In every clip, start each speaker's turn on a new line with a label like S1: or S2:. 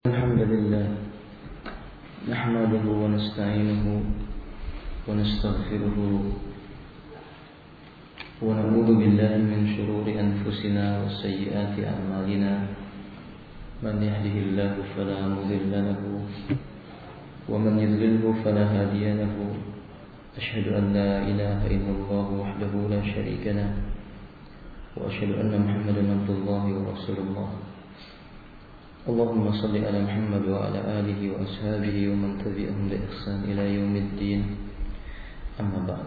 S1: الحمد لله نحمده ونستعينه ونستغفره ونعوذ بالله من شرور أنفسنا وسيئات أعمالنا من يهده الله فلا مضل له ومن يضلله فلا هادي له أشهد أن لا إله إلا الله وحده لا شريك له وأشهد أن محمدا عبد الله ورسول الله اللهم صل على محمد وعلى آله وأصحابه ومن تبعهم بإحسان إلى يوم الدين أما بعد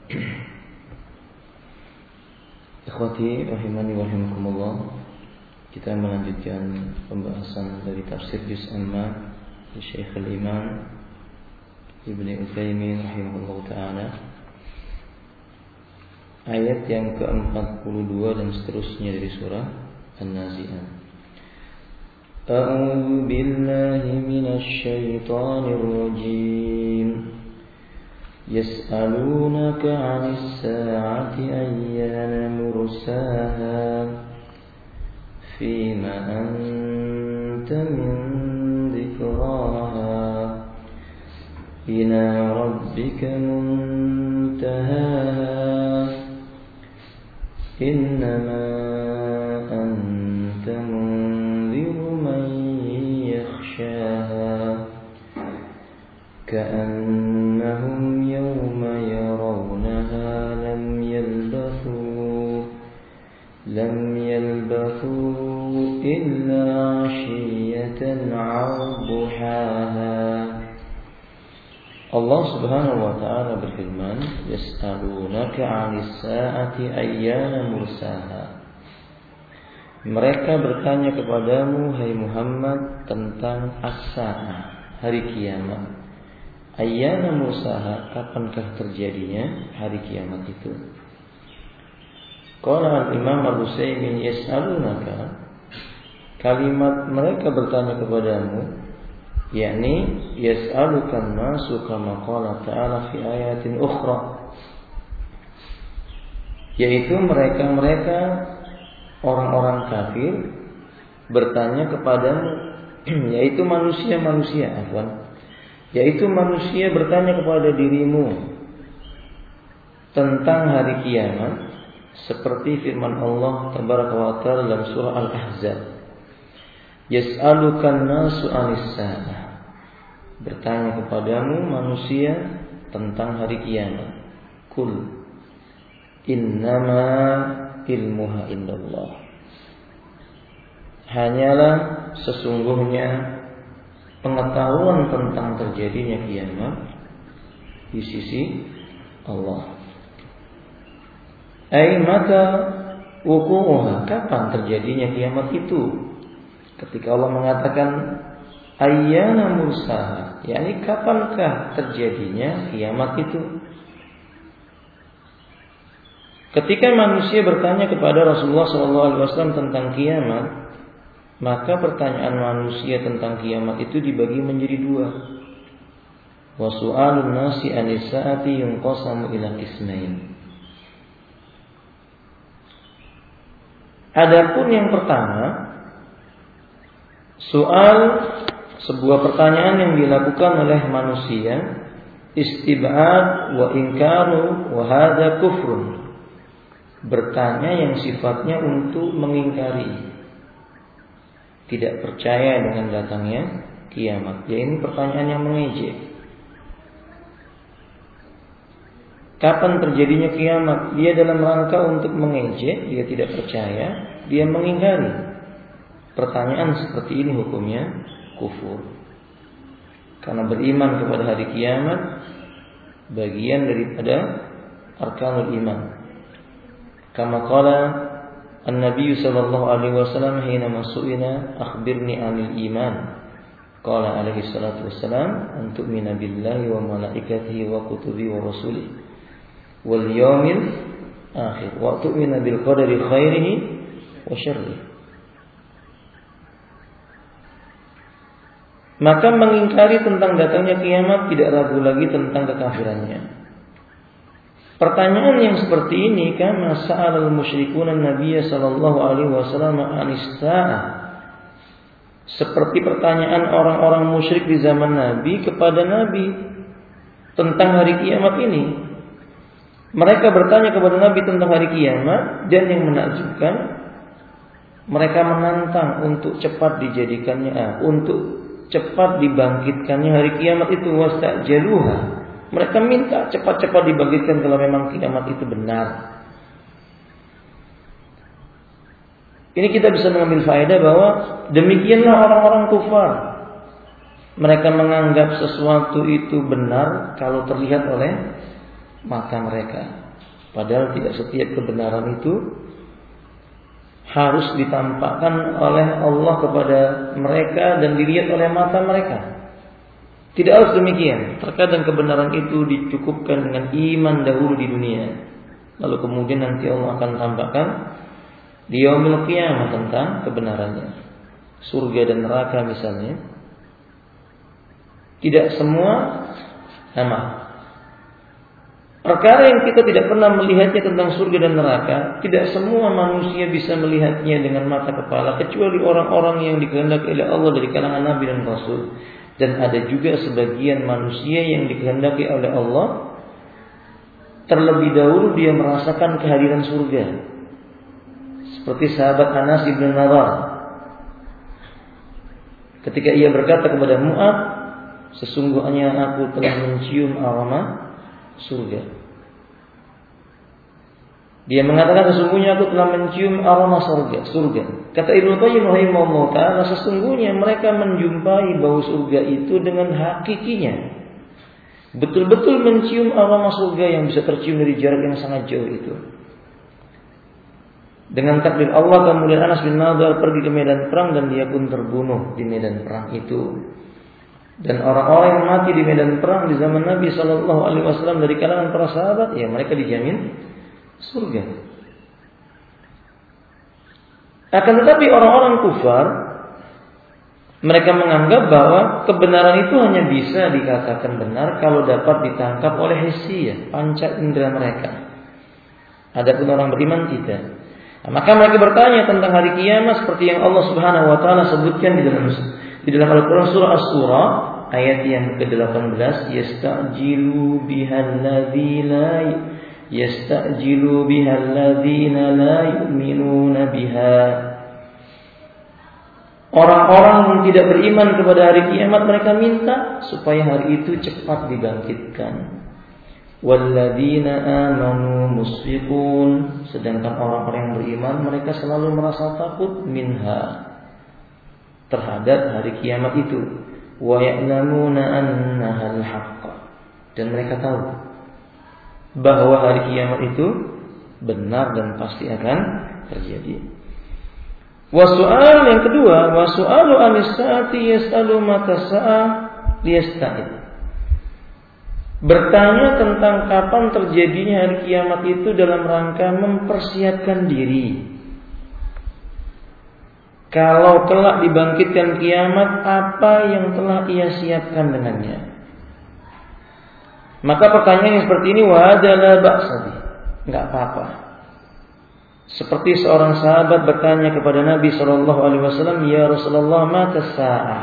S1: Ikhwati rahimani wa rahimakumullah, kita melanjutkan pembahasan dari tafsir juz amma di Syekh al-Imam Ibnu Utsaimin rahimahullah taala, ayat yang ke-42 dan seterusnya dari surah An-Nazi'at. أعوذ بالله من الشيطان الرجيم يسألونك عن الساعة أيان مرساها فيما أنت من ذكراها إلى ربك منتهاها إنما أنت كأنهم يوم يرونها لم يلبثوا إلا عشية أو ضحاها. Allah Subhanahu wa taala berfirman, yas'alunaka 'anis sa'ati ayyana mursaha. Mereka bertanya kepadamu, hai Muhammad, tentang as-sa'ah, hari kiamat. Ayyana mursaha, kapankah terjadinya hari kiamat itu? Qala al-Imam Al-Utsaimin, yas'alunaka, kalimat mereka bertanya kepadamu, yakni yas'alukan nasu kama qala ta'ala fi ayatin ukhra, yaitu mereka orang-orang kafir bertanya kepadamu, yaitu manusia bertanya kepada dirimu tentang hari kiamat, seperti firman Allah tabaraka wa taala dalam surah Al-Ahzab, yas'alukan nasu 'anis sa'ah, bertanya kepadamu manusia tentang hari kiamat. Kul innama ilmuha indallah, hanyalah sesungguhnya pengetahuan tentang terjadinya kiamat di sisi Allah. Ai mata wuqu'uha, kapan terjadinya kiamat itu? Ketika Allah mengatakan ayyana mursaha, yakni kapankah terjadinya kiamat itu? Ketika manusia bertanya kepada Rasulullah SAW tentang kiamat, maka pertanyaan manusia tentang kiamat itu dibagi menjadi dua. Wa su'alun nasi 'anis sa'ati yunqasamu ila qismain. Adapun yang pertama, soal sebuah pertanyaan yang dilakukan oleh manusia, istib'ad wa inkaru wa hadza kufrun, bertanya yang sifatnya untuk mengingkari, tidak percaya dengan datangnya kiamat. Ya, ini pertanyaan yang mengejek. Kapan terjadinya kiamat? Dia dalam rangka untuk mengejek, dia tidak percaya, dia mengingkari. Pertanyaan seperti ini hukumnya kufur. Karena beriman kepada hari kiamat bagian daripada arkanul iman. Kama qala An-Nabi sallallahu alaihi wasallam hina su'ila akhbirni 'anil iman. Qala alaihi salatu wassalam, an tu'mina billahi wa malaikatihi wa kutubihi wa rusulihi wal yawmil akhir wa tu'mina bil qadari khairihi wa syarrihi. Maka mengingkari tentang datangnya kiamat tidak ragu lagi tentang kekafirannya. Pertanyaan yang seperti ini kama sa'alal musyrikun an-nabiy sallallahu alaihi wasallam anis sa'ah, Seperti pertanyaan orang-orang musyrik di zaman Nabi kepada Nabi tentang hari kiamat ini. Mereka bertanya kepada Nabi tentang hari kiamat, dan yang menakjubkan, mereka menantang untuk cepat dijadikannya, untuk cepat dibangkitkannya hari kiamat itu. Wastajaluha, mereka minta cepat-cepat dibangkitkan kalau memang kiamat itu benar. Ini kita bisa mengambil faedah bahwa demikianlah orang-orang kufar. Mereka menganggap sesuatu itu benar kalau terlihat oleh mata mereka. Padahal tidak setiap kebenaran itu harus ditampakkan oleh Allah kepada mereka dan dilihat oleh mata mereka. Tidak harus demikian. Terkadang kebenaran itu dicukupkan dengan iman dahulu di dunia, lalu kemudian nanti Allah akan tampakkan di yaumil qiyamah tentang kebenarannya. Surga dan neraka misalnya. Tidak semua perkara yang kita tidak pernah melihatnya tentang surga dan neraka, tidak semua manusia bisa melihatnya dengan mata kepala, kecuali orang-orang yang dikehendaki oleh Allah dari kalangan Nabi dan Rasul. Dan ada juga sebagian manusia yang dikehendaki oleh Allah, terlebih dahulu dia merasakan kehadiran surga. Seperti sahabat Anas bin Nadar, ketika ia berkata kepada Mu'ad, sesungguhnya aku telah mencium aroma surga. Dia mengatakan sesungguhnya aku telah mencium aroma surga. Kata Ibnu Qayyim rahimahullah taala, sesungguhnya mereka menjumpai bau surga itu dengan hakikinya. Betul-betul mencium aroma surga yang bisa tercium dari jarak yang sangat jauh itu. Dengan takdir Allah kemudian Anas bin Nadar pergi ke medan perang dan dia pun terbunuh di medan perang itu. Dan orang-orang yang mati di medan perang di zaman Nabi SAW dari kalangan para sahabat, ya mereka dijamin surga. Akan tetapi orang-orang kufar, mereka menganggap bahwa kebenaran itu hanya bisa dikatakan benar kalau dapat ditangkap oleh hissiyah, panca indera mereka. Adapun orang beriman tidak. Maka mereka bertanya tentang hari kiamat seperti yang Allah Subhanahu wa taala sebutkan di dalam Al-Qur'an surah Asy-Syura ayat yang ke-18, yastajilu bihalladzina la yu'minuna biha. Orang-orang yang tidak beriman kepada hari kiamat mereka minta supaya hari itu cepat dibangkitkan. Walladzina amanu musfiqun, sedangkan orang-orang yang beriman mereka selalu merasa takut minha, terhadap hari kiamat itu. Wa ya'lamuna annaha al-haqq, dan mereka tahu bahwa hari kiamat itu benar dan pasti akan terjadi. Wasu'al yang kedua, wasu'alu anis-sa'ati yas'alu mata sa'ah liyasta'id. Bertanya tentang kapan terjadinya hari kiamat itu dalam rangka mempersiapkan diri. Kalau kelak dibangkitkan kiamat, apa yang telah ia siapkan dengannya? Maka pertanyaan yang seperti ini wadalah ba'sabi, enggak apa-apa. Seperti seorang sahabat bertanya kepada Nabi SAW, ya Rasulullah, mata sa'ah.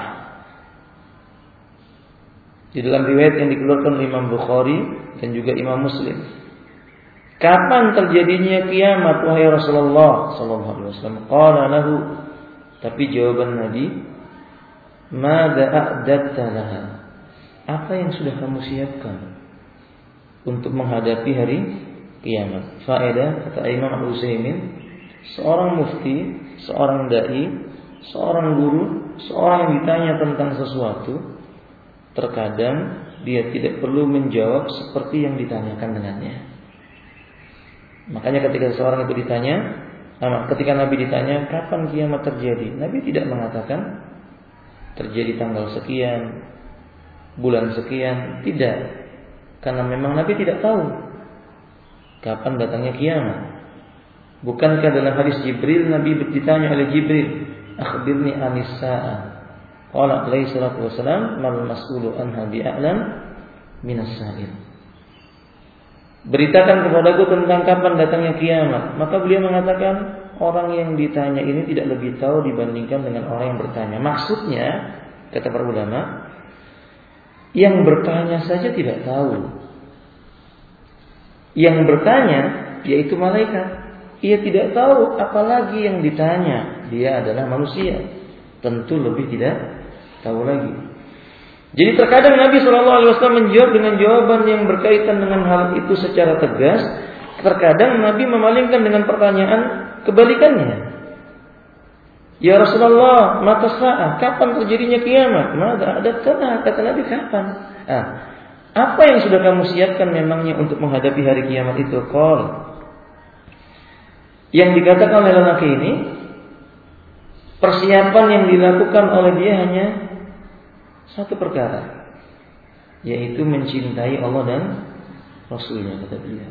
S1: Di dalam riwayat yang dikeluarkan oleh Imam Bukhari dan juga Imam Muslim, kapan terjadinya kiamat wahai Rasulullah sallallahu alaihi wasallam? Qala lahu, tapi jawaban Nabi, madza a'dadta laha? Apa yang sudah kamu siapkan untuk menghadapi hari kiamat? Faedah, kata Imam Al-Utsaimin, seorang mufti, seorang dai, seorang guru, seorang yang ditanya tentang sesuatu, terkadang dia tidak perlu menjawab seperti yang ditanyakan dengannya. Makanya ketika seorang itu ditanya, ketika Nabi ditanya kapan kiamat terjadi, Nabi tidak mengatakan terjadi tanggal sekian, bulan sekian, tidak. Karena memang Nabi tidak tahu kapan datangnya kiamat. Bukankah dalam hadis Jibril Nabi ditanya oleh Jibril, akhbirni anis sa'ah. Qala alaihi salatu wasalam, mal mas'ulu anha bi'a'lam minas sa'il. Beritakan kepadaku tentang kapan datangnya kiamat. Maka beliau mengatakan, orang yang ditanya ini tidak lebih tahu dibandingkan dengan orang yang bertanya. Maksudnya, kata para ulama, yang bertanya saja tidak tahu. Yang bertanya, yaitu malaikat, ia tidak tahu apalagi yang ditanya. Dia adalah manusia, tentu lebih tidak tahu lagi. Jadi terkadang Nabi SAW menjawab dengan jawaban yang berkaitan dengan hal itu secara tegas. Terkadang Nabi memalingkan dengan pertanyaan kebalikannya. Ya Rasulullah, mata sa'ah, kapan terjadinya kiamat? Mada ada kata Nabi kapan? Apa yang sudah kamu siapkan memangnya untuk menghadapi hari kiamat itu? Qol. Yang dikatakan oleh lelaki ini, persiapan yang dilakukan oleh dia hanya satu perkara, yaitu mencintai Allah dan Rasulnya, kata beliau.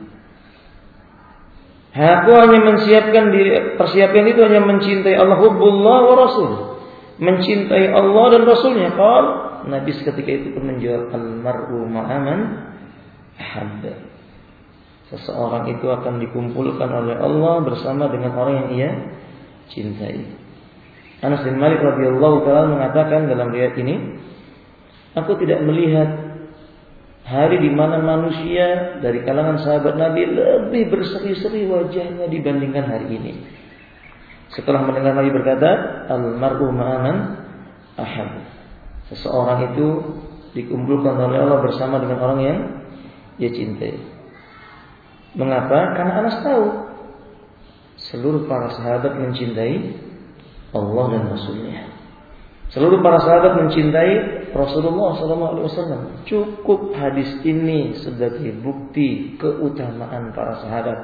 S1: Aku hanya menyiapkan diri, persiapan itu hanya mencintai Allah, hubbullah wa rasul, mencintai Allah dan Rasulnya. Qal, Nabi seketika itu pun menjawab, al-mar'u ma'aman ahabba. Seseorang itu akan dikumpulkan oleh Allah bersama dengan orang yang ia cintai. Anas bin Malik radhiyallahu taala mengatakan dalam riwayat ini, aku tidak melihat hari di mana manusia dari kalangan sahabat Nabi lebih berseri-seri wajahnya dibandingkan hari ini. Setelah mendengar Nabi berkata, al-mar'u ma'aman ahab. Seseorang itu dikumpulkan oleh Allah bersama dengan orang yang dia cintai. Mengapa? Karena Anas tahu seluruh para sahabat mencintai Allah dan Rasulnya. Seluruh para sahabat mencintai Rasulullah SAW. Cukup hadis ini sebagai bukti keutamaan para sahabat.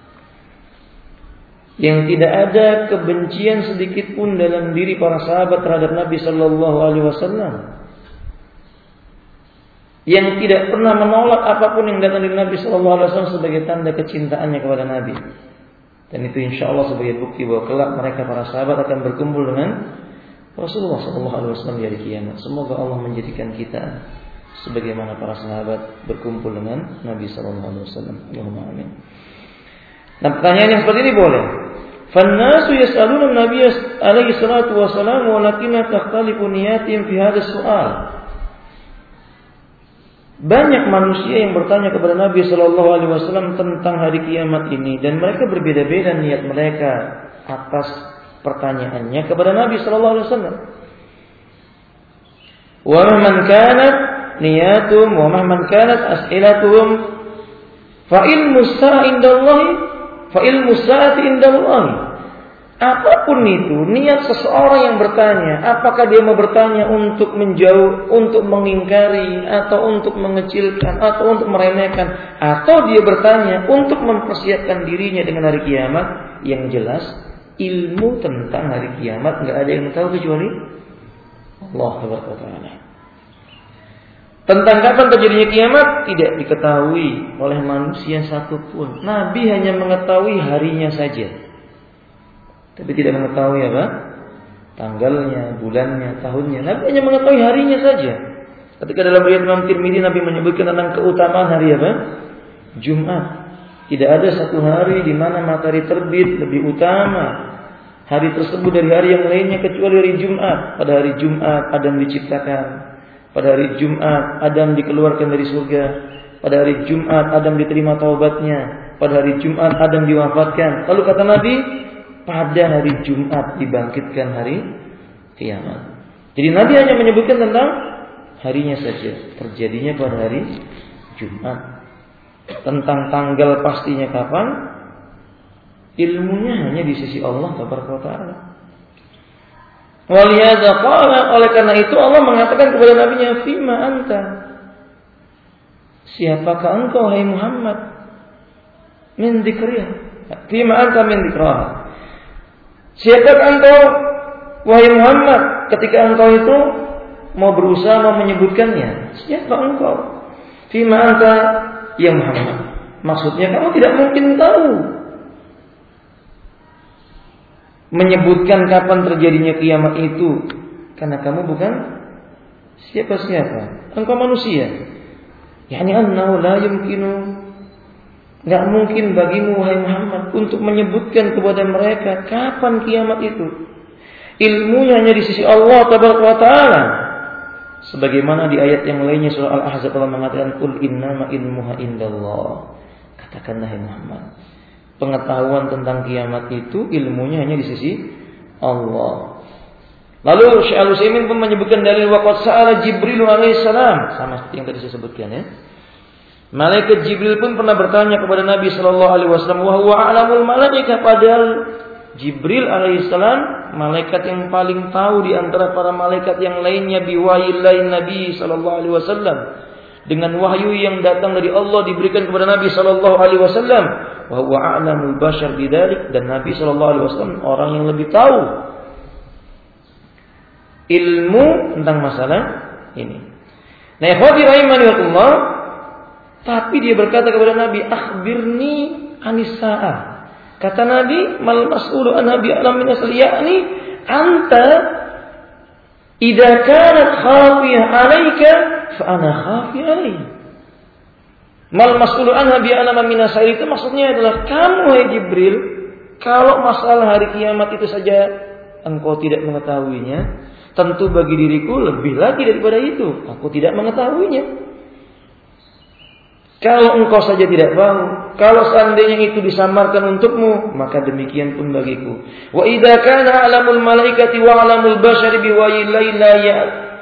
S1: Yang tidak ada kebencian sedikit pun dalam diri para sahabat terhadap Nabi SAW. Yang tidak pernah menolak apapun yang datang dari Nabi SAW sebagai tanda kecintaannya kepada Nabi. Dan itu insya Allah sebagai bukti bahwa kelak mereka para sahabat akan berkumpul dengan Rasulullah SAW di hari kiamat. Semoga Allah menjadikan kita sebagaimana para sahabat berkumpul dengan Nabi SAW. Allahumma amin. Nah, pertanyaan yang seperti ini boleh. Fannasu yas'aluna Nabi alaihi salatu wasalam walakinna takhtalifu niyatihim fi hadzal soal. Banyak manusia yang bertanya kepada Nabi SAW tentang hari kiamat ini, dan mereka berbeda-beda niat mereka atas pertanyaannya kepada Nabi SAW. Wa man kanat niyatum wa man kanat as'ilatuhum fa ilmu sa'ati indallahi. Apapun itu niat seseorang yang bertanya, apakah dia mau bertanya untuk menjauh, untuk mengingkari, atau untuk mengecilkan, atau untuk meremehkan, atau dia bertanya untuk mempersiapkan dirinya dengan hari kiamat, yang jelas ilmu tentang hari kiamat nggak ada yang tahu kecuali Allah Subhanahu wa taala. Tentang kapan terjadinya kiamat tidak diketahui oleh manusia satupun. Nabi hanya mengetahui harinya saja, tapi tidak mengetahui apa? Tanggalnya, bulannya, tahunnya. Nabi hanya mengetahui harinya saja. Ketika dalam riwayat Imam Tirmidzi Nabi menyebutkan tentang keutamaan hari apa? Jumat. Tidak ada satu hari di mana matahari terbit lebih utama hari tersebut dari hari yang lainnya kecuali hari Jumat. Pada hari Jumat Adam diciptakan. Pada hari Jumat Adam dikeluarkan dari surga. Pada hari Jumat Adam diterima taubatnya. Pada hari Jumat Adam diwafatkan. Lalu kata Nabi, pada hari Jumat dibangkitkan hari kiamat. Jadi Nabi hanya menyebutkan tentang harinya saja, terjadinya pada hari Jumat. Tentang tanggal pastinya kapan, ilmunya hanya di sisi Allah Taala. Waliyadza qala, oleh karena itu Allah mengatakan kepada nabinya, fima anta, siapakah engkau hai Muhammad, min dzikriha, fima anta min dzikraha. Siapakah engkau wahai Muhammad ketika engkau itu mau berusaha mau menyebutkannya? Siapa engkau? Fima anta ya Muhammad. Maksudnya kamu tidak mungkin tahu menyebutkan kapan terjadinya kiamat itu, karena kamu bukan siapa-siapa. Engkau manusia. Yani annahu la yumkinu Enggak mungkin bagimu wahai Muhammad untuk menyebutkan kepada mereka kapan kiamat itu. Ilmunya hanya di sisi Allah Tabaraka wa Ta'ala. Sebagaimana di ayat yang lainnya surah Al-Ahzab Allah mengatakan qul innama ilmuha indallah. Katakanlah hai Muhammad, pengetahuan tentang kiamat itu ilmunya hanya di sisi Allah. Lalu Syekh Al-Utsaimin pun menyebutkan dalil waqad sa'ala Jibril alaihissalam, sama seperti yang tadi saya sebutkan ya. Malaikat Jibril pun pernah bertanya kepada Nabi sallallahu alaihi wasallam, wa huwa a'lamul malaikah, padahal Jibril alaihissalam malaikat yang paling tahu di antara para malaikat yang lainnya biwahillahi Nabi sallallahu alaihi wasallam, dengan wahyu yang datang dari Allah diberikan kepada Nabi sallallahu alaihi wasallam. Wa huwa a'lamul bashar bidzalik, dan Nabi sallallahu alaihi wasallam orang yang lebih tahu ilmu tentang masalah ini. Nah, ikhwati rahimanillah, tapi dia berkata kepada Nabi, akhbirni anis sa'ah. Kata Nabi, mal mas'ulu an nabi alam min asli, yakni anta idza kanat khafiyah 'alaika fa ana khafi 'alayka. Mal mas'ulu an nabi alam min asli itu maksudnya adalah kamu hai Jibril, kalau masalah hari kiamat itu saja engkau tidak mengetahuinya, tentu bagi diriku lebih lagi daripada itu, aku tidak mengetahuinya. Kalau engkau saja tidak tahu, kalau seandainya itu disamarkan untukmu, maka demikian pun bagiku. Wa idza kana alamul malaikati wa alamul bashari biwayillahi la ya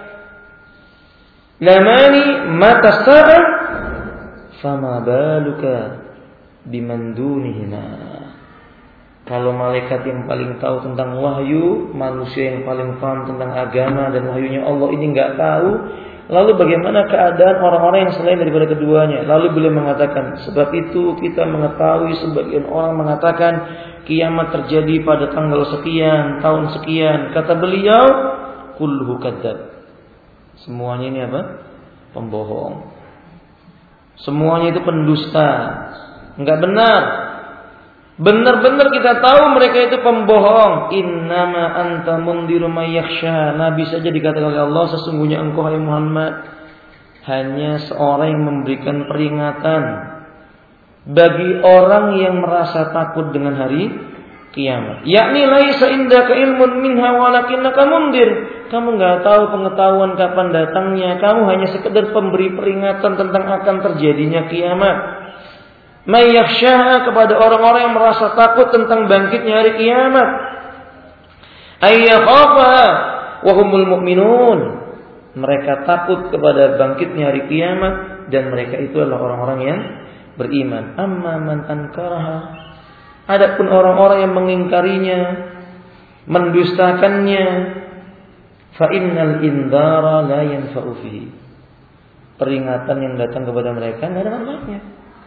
S1: lamani mata sa'a fama baluka biman dunihima. Kalau malaikat yang paling tahu tentang wahyu, manusia yang paling paham tentang agama dan wahyunya Allah ini enggak tahu, lalu bagaimana keadaan orang-orang yang selain daripada keduanya? Lalu beliau mengatakan, sebab itu kita mengetahui sebagian orang mengatakan kiamat terjadi pada tanggal sekian, tahun sekian. Kata beliau, kulluhu kadzdzab. Semuanya ini apa? Pembohong. Semuanya itu pendusta. Enggak benar. Benar-benar kita tahu mereka itu pembohong. Innama anta mundiru may yakhsha. Nabi saja dikatakan oleh Allah, sesungguhnya engkau hai Muhammad hanya seorang yang memberikan peringatan bagi orang yang merasa takut dengan hari kiamat. Yakni laisa indaka ilmun minha walakinnaka mundir. Kamu enggak tahu pengetahuan kapan datangnya, kamu hanya sekedar pemberi peringatan tentang akan terjadinya kiamat. May yakhsha, kepada orang-orang yang merasa takut tentang bangkitnya hari kiamat. Ayyakhafa wa humul mu'minun. Mereka takut kepada bangkitnya hari kiamat dan mereka itu adalah orang-orang yang beriman. Amma man ankaraha, adapun orang-orang yang mengingkarinya, mendustakannya, fa innal indara la yanfa'u fihi. Peringatan yang datang kepada mereka enggak ada manfaatnya.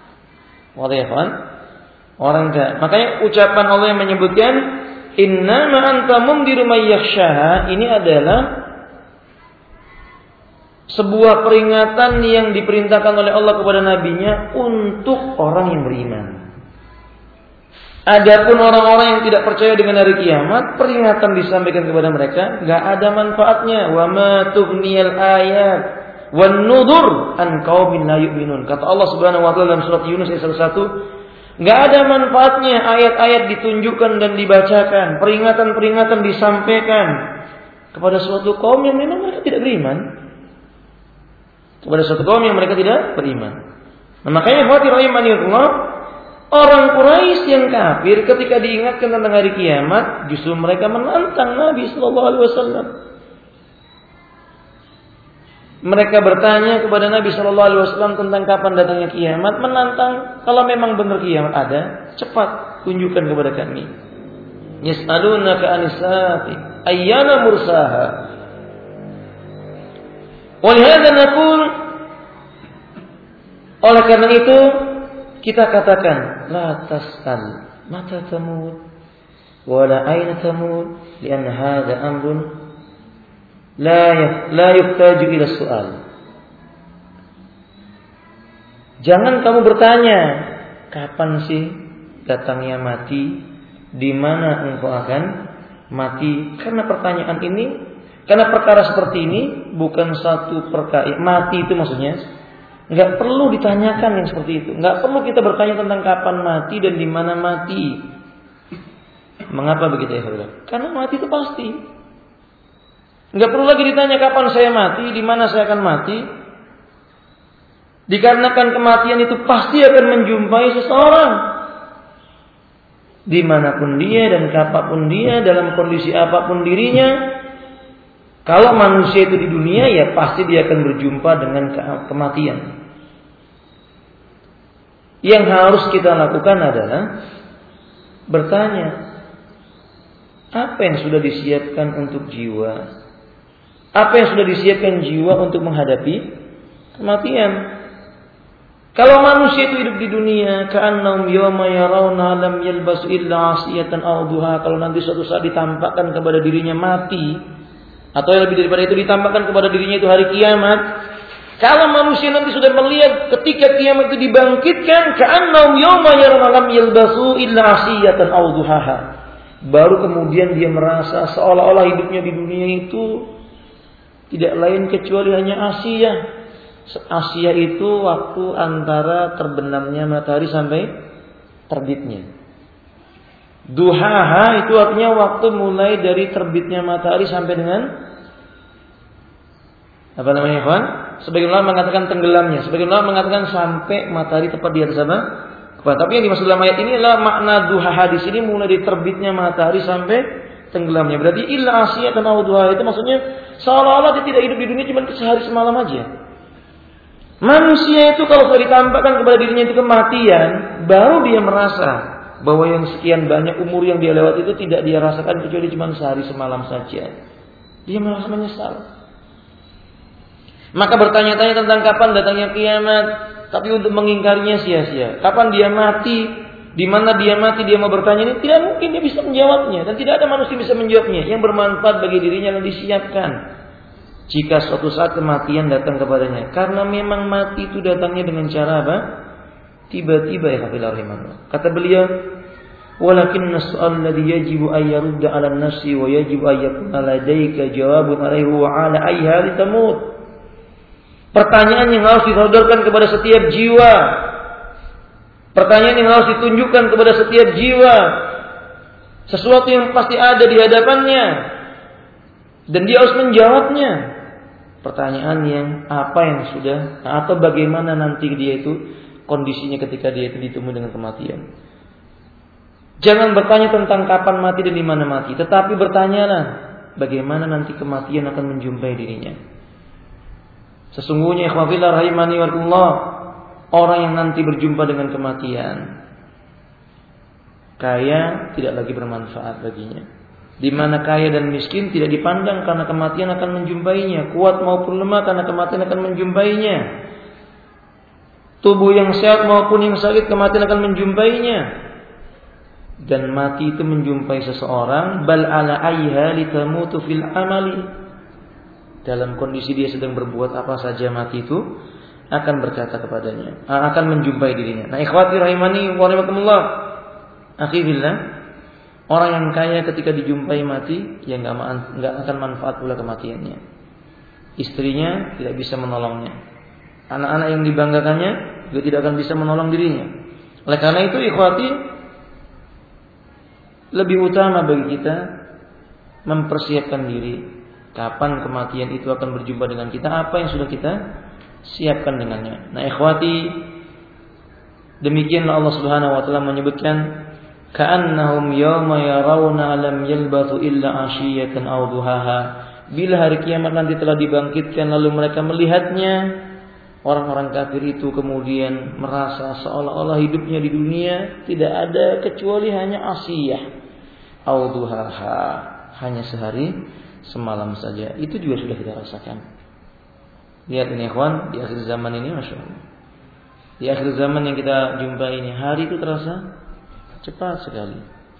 S1: Orang enggak. Makanya ucapan Allah yang menyebutkan innama anta mundiru may yakhshaha, ini adalah sebuah peringatan yang diperintahkan oleh Allah kepada nabinya untuk orang yang beriman. Adapun orang-orang yang tidak percaya dengan hari kiamat, peringatan disampaikan kepada mereka enggak ada manfaatnya. Wa ma tughniyal ayat wan nudur an qaumin la yu'minun. Kata Allah Subhanahu wa taala dalam surat Yunus ayat 1, enggak ada manfaatnya ayat-ayat ditunjukkan dan dibacakan, peringatan-peringatan disampaikan kepada suatu kaum yang memang mereka tidak beriman. Kepada suatu kaum yang mereka tidak beriman. Nah, makanya hati rahimanillah, orang Quraisy yang kafir ketika diingatkan tentang hari kiamat, justru mereka menantang Nabi sallallahu alaihi wasallam. Mereka bertanya kepada Nabi sallallahu alaihi wasallam tentang kapan datangnya kiamat, menantang, kalau memang benar kiamat ada, cepat tunjukkan kepada kami. Yas'alunaka anis-saati ayyana mursaha. Walihada naqul, oleh karena itu kita katakan la tas'al mata tamut wala aina tamut, lian hadha amrun la yuhtaju ila su'al. Jangan kamu bertanya kapan sih datangnya mati, di mana engkau akan mati, karena pertanyaan ini, karena perkara seperti ini bukan satu perkara. Mati itu maksudnya Nggak perlu ditanyakan yang seperti itu. Nggak perlu kita bertanya tentang kapan mati dan di mana mati. Mengapa begitu ya saudara? Karena mati itu pasti. Nggak perlu lagi ditanya kapan saya mati, di mana saya akan mati. Dikarenakan kematian itu pasti akan menjumpai seseorang. Dimanapun dia dan kapanpun dia, dalam kondisi apapun dirinya. Kalau manusia itu di dunia, ya pasti dia akan berjumpa dengan kematian. Yang harus kita lakukan adalah bertanya, apa yang sudah disiapkan untuk jiwa? Apa yang sudah disiapkan jiwa untuk menghadapi kematian? Kalau manusia itu hidup di dunia, ka'annahum yawma yarawna lam yalbasu illa 'asiyatan aw duha, kalau nanti suatu saat ditampakkan kepada dirinya mati, atau yang lebih daripada itu ditampakkan kepada dirinya itu hari kiamat. Kalau manusia nanti sudah melihat ketika kiamat itu dibangkitkan, ka'annahum yawma yarawna lam yalbasu illa 'asiyatan aw duhaha, baru kemudian dia merasa seolah-olah hidupnya di dunia itu tidak lain kecuali hanya Asia. Asia itu waktu antara terbenamnya matahari sampai terbitnya. Duhaha itu artinya waktu mulai dari terbitnya matahari sampai dengan apa namanya, kawan? Sebagian ulama mengatakan tenggelamnya, sebagian ulama mengatakan sampai matahari tepat di atas apa? Kepala. Tapi yang dimaksud dalam ayat ini adalah makna duhaha di sini mulai dari terbitnya matahari sampai tenggelamnya. Berarti illa asiyatan aw duha itu maksudnya seolah-olah dia tidak hidup di dunia cuma sehari semalam aja. Manusia itu kalau sudah ditampakkan kepada dirinya itu kematian, baru dia merasa bahwa yang sekian banyak umur yang dia lewati itu tidak dia rasakan kecuali cuma sehari semalam saja. Dia merasa menyesal. Maka bertanya-tanya tentang kapan datangnya kiamat, tapi untuk mengingkarinya sia-sia. Kapan dia mati, di mana dia mati, dia mau bertanya ini, tidak mungkin dia bisa menjawabnya. Dan tidak ada manusia bisa menjawabnya. Yang bermanfaat bagi dirinya yang disiapkan jika suatu saat kematian datang kepadanya. Karena memang mati itu datangnya dengan cara apa? Tiba-tiba ya hafizah rahimahullah. Kata beliau, walakinna as-su'al alladhi yajibu an yarudda 'ala an-nafsi wa yajibu an yakuna ladayka jawabun 'alaihi wa 'ala ayyi hal tamut. Pertanyaan yang harus disodorkan kepada setiap jiwa. Pertanyaan yang harus ditunjukkan kepada setiap jiwa. Sesuatu yang pasti ada di hadapannya dan dia harus menjawabnya. Pertanyaan yang apa yang sudah atau bagaimana nanti dia itu kondisinya ketika dia itu ditemui dengan kematian. Jangan bertanya tentang kapan mati dan di mana mati, tetapi bertanyalah bagaimana nanti kematian akan menjumpai dirinya. Sesungguhnya ikhwafillah rahimani warahmatullah, orang yang nanti berjumpa dengan kematian, kaya tidak lagi bermanfaat baginya. Di mana kaya dan miskin tidak dipandang karena kematian akan menjumpainya. Kuat maupun lemah karena kematian akan menjumpainya. Tubuh yang sehat maupun yang sakit kematian akan menjumpainya. Dan mati itu menjumpai seseorang bal ala ayha litamutu fil amali. Dalam kondisi dia sedang berbuat apa saja, mati itu akan berkata kepadanya, akan menjumpai dirinya. Nah, ikhwati rahimani wa rahimakumullah. Akhi billah, orang yang kaya ketika dijumpai mati, ya nggak akan manfaat pula kematiannya. Istrinya tidak bisa menolongnya. Anak-anak yang dibanggakannya juga tidak akan bisa menolong dirinya. Oleh karena itu, ikhwati, lebih utama bagi kita mempersiapkan diri. Kapan kematian itu akan berjumpa dengan kita, apa yang sudah kita siapkan dengannya. Nah, ikhwati, demikianlah Allah Subhanahu wa taala menyebutkan ka'annahum yawma yarawna lam yalbathu illa 'ashiyatan aw duhaha. Bila hari kiamat nanti telah dibangkitkan lalu mereka melihatnya, orang-orang kafir itu kemudian merasa seolah-olah hidupnya di dunia tidak ada kecuali hanya asiyah aw duhaha, hanya sehari semalam saja. Itu juga sudah kita rasakan. Lihat ini ikhwan, di akhir zaman ini Masya Allah, di akhir zaman yang kita jumpai ini, hari itu terasa cepat sekali.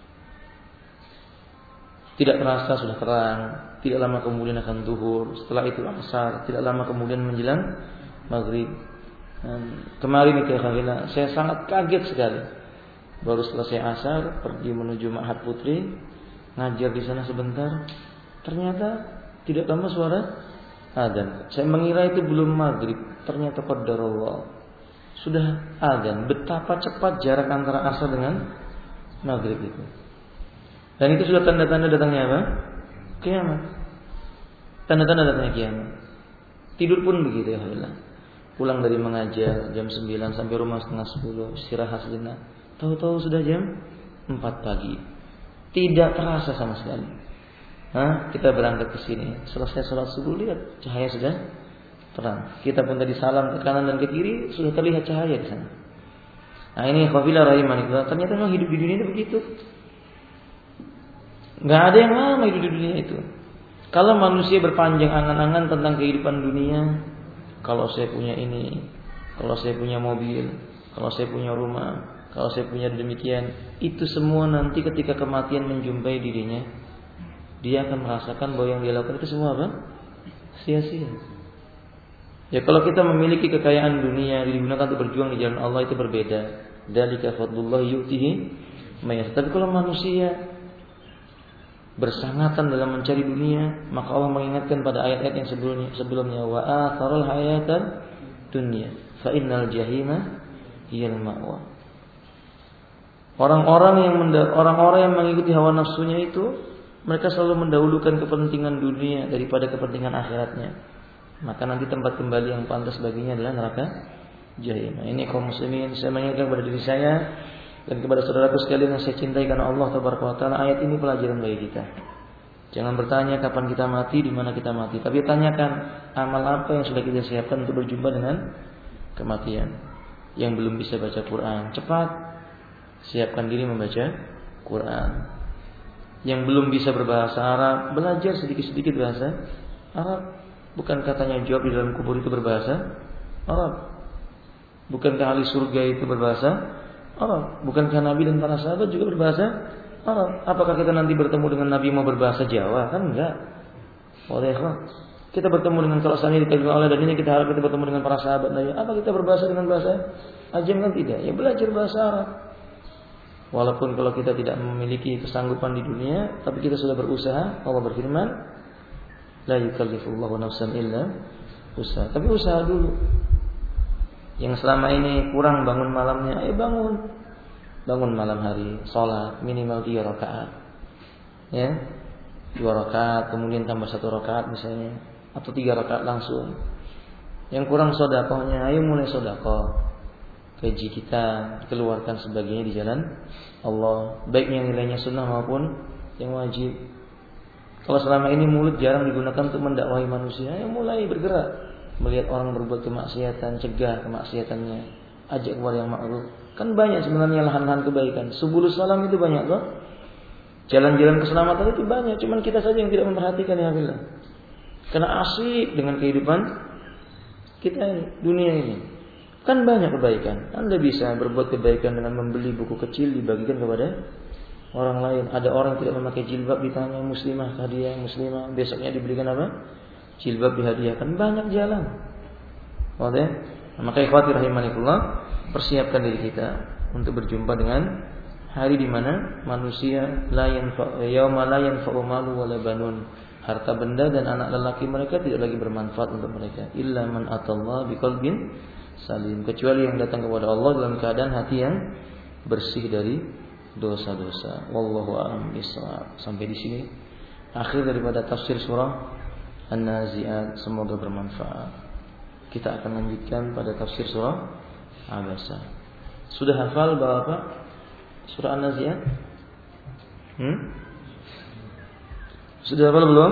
S1: Tidak terasa sudah terang, tidak lama kemudian akan zuhur, setelah itu asar, tidak lama kemudian menjelang maghrib. Kemarin itu alhamdulillah saya sangat kaget sekali. Baru selesai asar, pergi menuju Ma'had Putri, ngajar di sana sebentar, ternyata tidak lama suara adzan. Saya mengira itu belum maghrib. ternyata qadarullah sudah adzan. Betapa cepat jarak antara asar dengan maghrib itu. Dan itu sudah tanda-tanda datangnya apa? Kiamat. Tanda-tanda datangnya kiamat. Tidur pun begitu ya alhamdulillah. Pulang dari mengajar jam 9 sampai rumah setengah 10, istirahat sejenak. Tahu-tahu sudah jam 4 pagi. Tidak terasa sama sekali. Kita berangkat ke sini, selesai sholat subuh, lihat cahaya sudah terang. Kita pun tadi salam ke kanan dan ke kiri, sudah terlihat cahaya di sana. Nah ini qafila rahimanillah, ternyata memang hidup di dunia itu begitu. Nggak ada yang lama hidup di dunia itu. Kalau manusia berpanjang angan-angan tentang kehidupan dunia, kalau saya punya ini, kalau saya punya mobil, kalau saya punya rumah, kalau saya punya demikian, itu semua nanti ketika kematian menjumpai dirinya, dia akan merasakan bahwa yang dia lakukan itu semua apa? Sia-sia. Ya kalau kita memiliki kekayaan dunia digunakan untuk berjuang di jalan Allah itu berbeda. Dzalika fadlullah yu'tihi may yasha. Tapi kalau manusia bersangatan dalam mencari dunia, maka Allah mengingatkan pada ayat-ayat yang sebelumnya wa atharul hayatan dunya fa innal jahima hiyal ma'wa. Orang-orang yang mengikuti hawa nafsunya itu, mereka selalu mendahulukan kepentingan dunia daripada kepentingan akhiratnya. Maka nanti tempat kembali yang pantas baginya adalah neraka jahim. Ini kaum muslimin, saya mengingatkan kepada diri saya dan kepada saudaraku sekalian yang saya cintai karena Allah Tabaraka wa Taala, ayat ini pelajaran bagi kita. Jangan bertanya kapan kita mati, di mana kita mati, tapi tanyakan amal apa yang sudah kita siapkan untuk berjumpa dengan kematian. Yang belum bisa baca Quran, cepat siapkan diri membaca Quran. Yang belum bisa berbahasa Arab, belajar sedikit-sedikit bahasa Arab. Bukan katanya jawab di dalam kubur itu berbahasa Arab? Bukankah ahli surga itu berbahasa Arab? Bukankah Nabi dan para sahabat juga berbahasa Arab? Apakah kita nanti bertemu dengan Nabi mau berbahasa Jawa? Kan enggak. Kita bertemu dengan, kalau seandainya dikatakan oleh dan ini kita harap kita bertemu dengan para sahabat Nabi. Apa kita berbahasa dengan bahasa Ajam? Kan tidak. Ya belajar bahasa Arab. Walaupun kalau kita tidak memiliki kesanggupan di dunia, tapi kita sudah berusaha. Allah berfirman, la yukallifullahu nafsan illa usaha. Tapi usaha dulu. Yang selama ini kurang bangun malamnya, ayo bangun. Bangun malam hari, sholat minimal 3 rakaat. Ya. 2 rakaat, kemudian tambah 1 rakaat misalnya, atau 3 rakaat langsung. Yang kurang sedekahnya, ayo mulai sedekah. Gaji kita keluarkan sebagiannya di jalan Allah, baik yang nilainya sunnah maupun yang wajib. Kalau selama ini mulut jarang digunakan untuk mendakwahi manusia, ya mulai bergerak. Melihat orang berbuat kemaksiatan, cegah kemaksiatannya, ajak kepada yang ma'ruf. Kan banyak sebenarnya lahan-lahan kebaikan. Subulus salam itu banyak loh. Jalan-jalan keselamatan itu banyak, cuman kita saja yang tidak memperhatikan ya Allah. Karena asyik dengan kehidupan kita ini, dunia ini. Kan banyak kebaikan. Anda bisa berbuat kebaikan dengan membeli buku kecil dibagikan kepada orang lain. Ada orang tidak memakai jilbab, ditanya muslimah hadiah muslimah, besoknya diberikan apa? Jilbab dihadiahkan. Banyak jalan. Oke? Maka ikhwati rahimanillah, persiapkan diri kita untuk berjumpa dengan hari di mana manusia yauma la yanfa'u malu wala banun. Harta benda dan anak lelaki mereka tidak lagi bermanfaat untuk mereka. Illa man atallaha biqalbin salim, kecuali yang datang kepada Allah dalam keadaan hati yang bersih dari dosa-dosa. Wallahu a'lam bishawab. Sampai di sini akhir daripada tafsir surah An-Nazi'at. Semoga bermanfaat. Kita akan lanjutkan pada tafsir surah Abasa. Sudah hafal Bapak surah An-Nazi'at? Sudah hafal belum?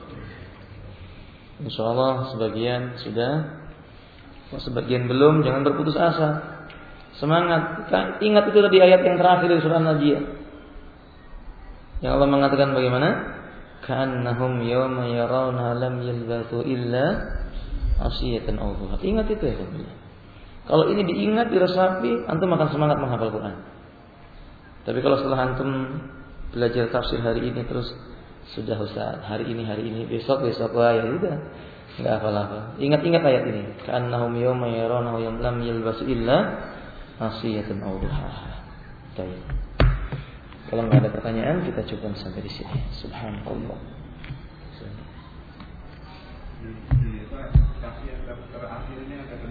S1: Insyaallah sebagian sudah. Sebagian belum, jangan berputus asa. Semangat. Ingat itu tadi ayat yang terakhir dari surah An-Nazi'at. Yang Allah mengatakan bagaimana? Ka'annahum yawma yarawna lam yalbathu illa asiyatan aw dhuha. Ingat itu ya teman. Kalau ini diingat, diresapi, antum akan semangat menghafal Quran. Tapi kalau setelah antum belajar tafsir hari ini terus sudah Ustaz, hari ini, besok, wah ya udah. Enggak hafal-hafal. Ingat-ingat ayat ini. Ka'annahum yawma yarawna lam yalbasu illa asiyatan aw dhuha. Baik. Kalau enggak ada pertanyaan, kita cukup sampai di sini. Subhanallah.
S2: Terakhir ini ada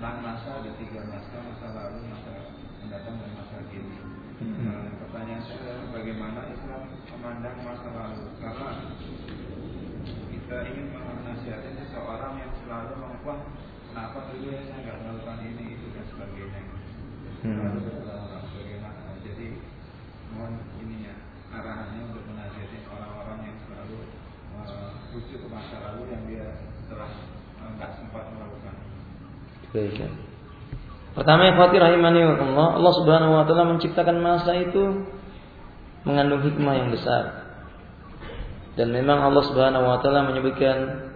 S2: tentang masa ada 3 masa lalu, masa mendatang dan masa kini. Pertanyaan saya, bagaimana Islam memandang masa lalu? Karena kita ingin menasihati seseorang yang selalu mengatakan, kenapa dulu ya saya nggak melakukan ini itu dan sebagainya. Lalu bagaimana? Jadi mohon ini ya arahannya untuk menasihati orang-orang yang selalu rujuk ke masa lalu yang dia telah nggak sempat melakukan.
S1: Baik. Pertama, ikhwati rahimani Allah, Allah Subhanahu wa taala menciptakan masa itu mengandung hikmah yang besar. Dan memang Allah Subhanahu wa taala menyebutkan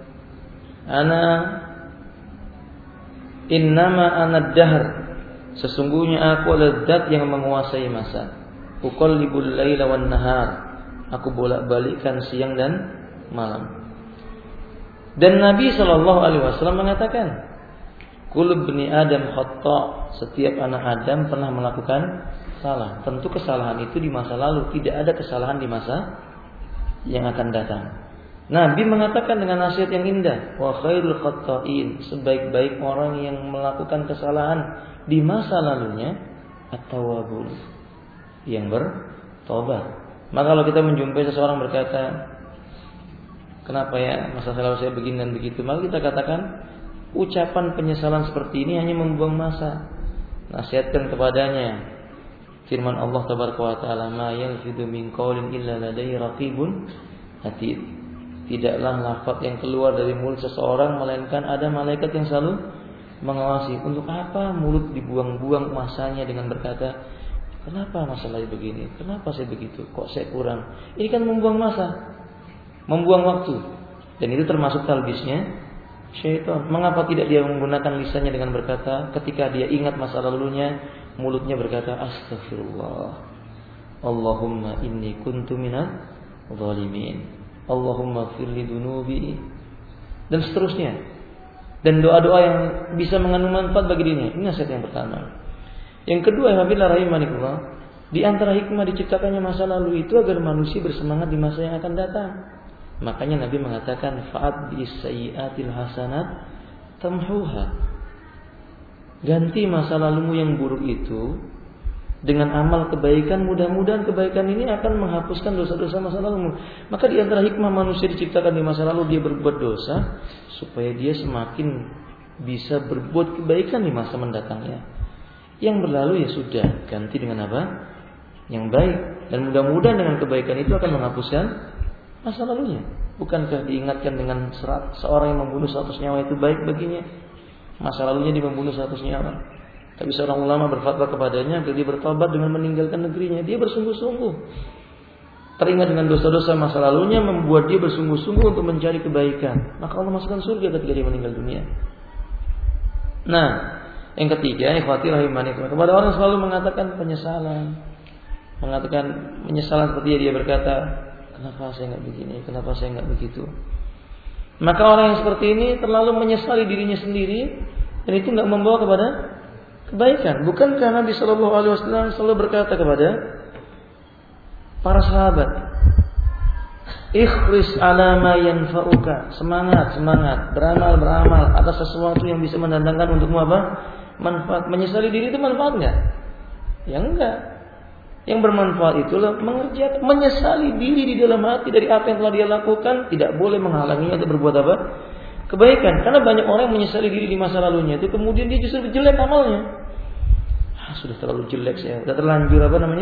S1: ana dahr, sesungguhnya aku adalah zat yang menguasai masa. Uqallibul laila wan nahar, aku bolak-balikkan siang dan malam. Dan Nabi sallallahu alaihi wasallam mengatakan, kullu bani Adam khata', setiap anak Adam pernah melakukan salah. Tentu kesalahan itu di masa lalu, tidak ada kesalahan di masa yang akan datang. Nabi mengatakan dengan nasihat yang indah, wa khairul khata'in, sebaik-baik orang yang melakukan kesalahan di masa lalunya at-tawwabun, yang bertobat. Maka kalau kita menjumpai seseorang berkata, kenapa ya masa lalu saya begini dan begitu, maka kita katakan ucapan penyesalan seperti ini hanya membuang masa. Nasihatkan kepadanya firman Allah tabaraka wa taala, ma yalfidu min qaulin illa ladayhi raqibun atid. Tidaklah lafaz yang keluar dari mulut seseorang melainkan ada malaikat yang selalu mengawasi. Untuk apa mulut dibuang-buang masanya dengan berkata, kenapa masalahnya begini? Kenapa saya begitu? Kok saya kurang? Ini kan membuang masa, membuang waktu. Dan itu termasuk talbisnya syaitan. Mengapa tidak dia menggunakan lisannya dengan berkata, ketika dia ingat masa lalunya, mulutnya berkata, astaghfirullah, Allahumma inni kuntu minaz zalimin, Allahumma firli dunubi, dan seterusnya. Dan doa-doa yang bisa mengandung manfaat bagi dirinya. Ini nasihat yang pertama. Yang kedua, alhamdulillah rahimakumullah, di antara hikmah diciptakannya masa lalu itu agar manusia bersemangat di masa yang akan datang. Makanya Nabi mengatakan, fa'ad bis-sayyi'atil hasanat tamhuha. Ganti masa lalumu yang buruk itu dengan amal kebaikan, mudah-mudahan kebaikan ini akan menghapuskan dosa-dosa masa lalumu. Maka di antara hikmah manusia diciptakan di masa lalu dia berbuat dosa supaya dia semakin bisa berbuat kebaikan di masa mendatangnya. Yang berlalu ya sudah, ganti dengan apa? Yang baik. Dan mudah-mudahan dengan kebaikan itu akan menghapuskan masa lalunya. Bukankah diingatkan dengan seorang yang membunuh 100 nyawa itu baik baginya? Masa lalunya dia membunuh 100 nyawa. Tapi seorang ulama berfatwa kepadanya agar dia bertobat dengan meninggalkan negerinya. Dia bersungguh-sungguh. Teringat dengan dosa-dosa masa lalunya membuat dia bersungguh-sungguh untuk mencari kebaikan. Maka Allah masukkan surga ketika dia meninggal dunia. Nah, yang ketiga, ikhwati rahimanikum, kepada orang selalu mengatakan penyesalan, mengatakan penyesalan seperti dia berkata, kenapa saya enggak begini, kenapa saya enggak begitu. Maka orang yang seperti ini terlalu menyesali dirinya sendiri, dan itu enggak membawa kepada kebaikan. Bukankah Nabi sallallahu alaihi wasallam selalu berkata kepada para sahabat, ikhris ala ma yanfa'uka, semangat, beramal atas sesuatu yang bisa mendatangkan untukmu apa? Manfaat. Menyesali diri itu manfaat enggak? Ya enggak. Yang bermanfaat itulah mengerjakan, menyesali diri di dalam hati dari apa yang telah dia lakukan, tidak boleh menghalanginya untuk berbuat apa? Kebaikan. Karena banyak orang yang menyesali diri di masa lalunya itu kemudian dia justru jelek amalnya. Sudah terlalu jelek saya, sudah terlanjur apa namanya?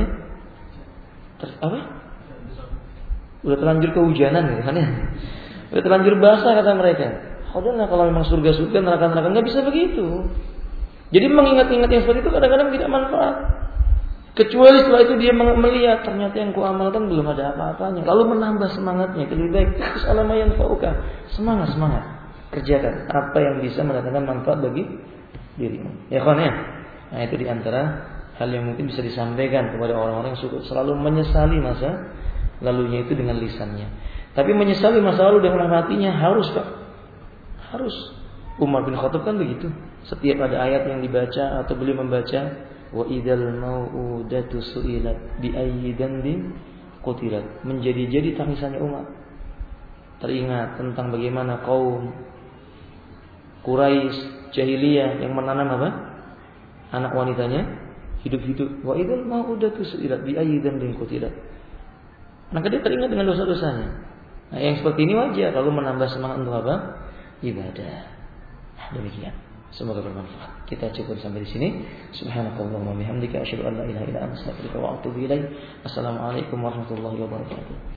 S1: Udah terlanjur kehujanan ya kan ya. Udah terlanjur basah kata mereka. Udahlah kalau memang surga-surga, neraka-neraka, enggak bisa begitu. Jadi mengingat-ingat yang seperti itu kadang-kadang tidak manfaat. Kecuali setelah itu dia melihat ternyata yang kuamalkan belum ada apa-apanya, lalu menambah semangatnya. Lebih baik alamayan fauka, semangat. Kerjakan apa yang bisa mendatangkan manfaat bagi dirimu. Ya kawan ya. Nah, itu diantara hal yang mungkin bisa disampaikan kepada orang-orang yang selalu menyesali masa lalunya itu dengan lisannya. Tapi menyesali masa lalu dengan hatinya harus Pak. Harus. Umar bin Khattab kan begitu. Setiap ada ayat yang dibaca atau beliau membaca, wa idzal mau'udatu su'ilat bi ayyi dhanbin qutilat, menjadi tangisannya Umar. Teringat tentang bagaimana kaum Quraisy jahiliyah yang menanam apa? Anak wanitanya hidup-hidup. Wa idzal mau'udatu su'ilat bi ayyi dzambin qutilat. Maka dia teringat dengan dosa-dosanya. Nah, yang seperti ini wajar kalau menambah semangat untuk apa? Ibadah. Nah, demikian. Semoga bermanfaat. Kita cukup sampai di sini. Subhanakallahumma wa bihamdika asyhadu an la ilaha illa anta astaghfiruka wa atubu ilaik. Assalamualaikum warahmatullahi wabarakatuh.